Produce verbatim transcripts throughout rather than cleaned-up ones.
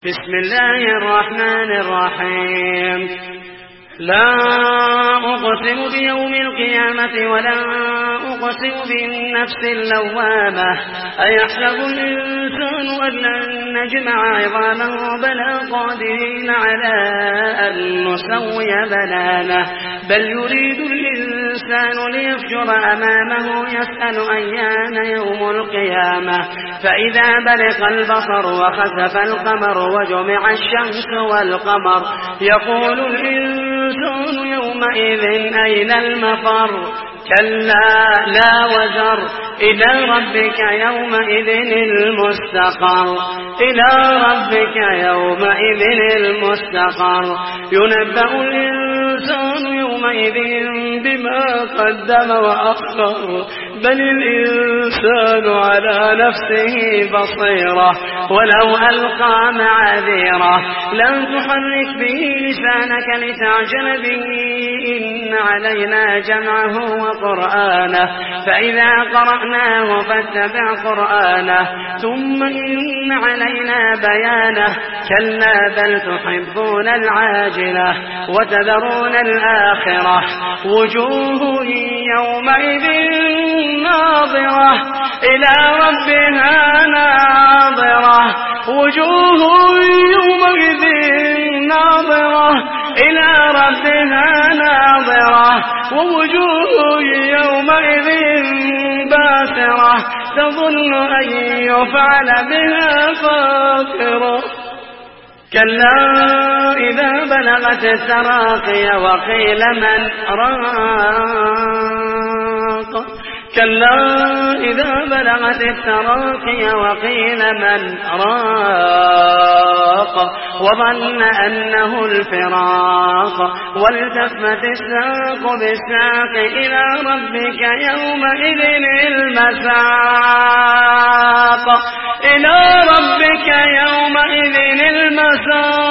بسم الله الرحمن الرحيم. لا أقسم بيوم القيامة ولا أقسم بالنفس اللوامة. أيحسب الإنسان أن لن نجمع عظامه بلى قادرين على أن نسوي بنانه. بل يريد الإنسان ليفجر أمامه يسأل أيان يوم القيامة. فإذا برق البصر وخسف القمر وجمع الشمس والقمر يقول الإنسان يومئذ أين المفر. كلا لا وزر إلى ربك يومئذ المستقر. إلى ربك يومئذ المستقر. ينبأ الإنسان يومئذ بما قدم وأخر. بل الإنسان على نفسه بصيرة ولو ألقى معاذيره. لن تحرك به لسانك لتعجل به إن علينا جمعه وقرآنه. فإذا قرأناه فاتبع قرآنه ثم إن علينا بيانه. كلا بل تحبون العاجلة وتذرون الآخرة. وجوه يومئذ ناظرة إلى ربها ناظرة. وجوه يومئذ ناظرة إلى ربها ناظرة. ووجوه يومئذ باسرة تظن أن يفعل بها فاقرة. كلا إذا بلغت التراقي وقيل من راق. كلا إذا بلغت التراقي وقيل من راق. وظن أنه الفراق والتفت الساق بالساق إلى ربك يومئذ المساق. إلى ربك يومئذ المساق.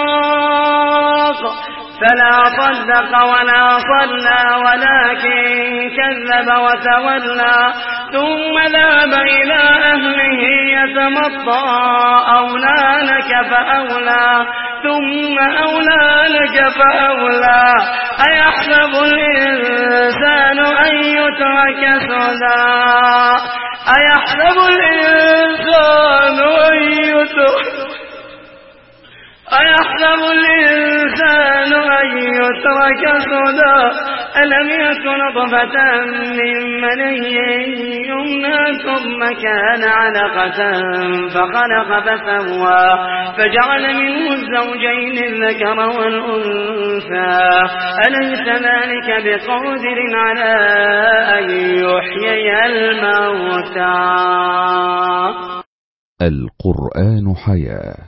فلا صدق ولا صلى ولكن كذب وتولى ثم ذهب إلى أهله يتمطى. أولى لك فأولى ثم أولى لك فأولى. أيحسب الإنسان أن يترك سدى. أيحسب الإنسان أن يترك أيحسب الإنسان أن يترك سدى. ألم يكن نطفة من مني يمنى ثم كان علقة فخلق فسوى فجعل منه الزوجين الذكر والأنثى. أليس ذلك بقادر على أن يحيي الموتى. القرآن حياة.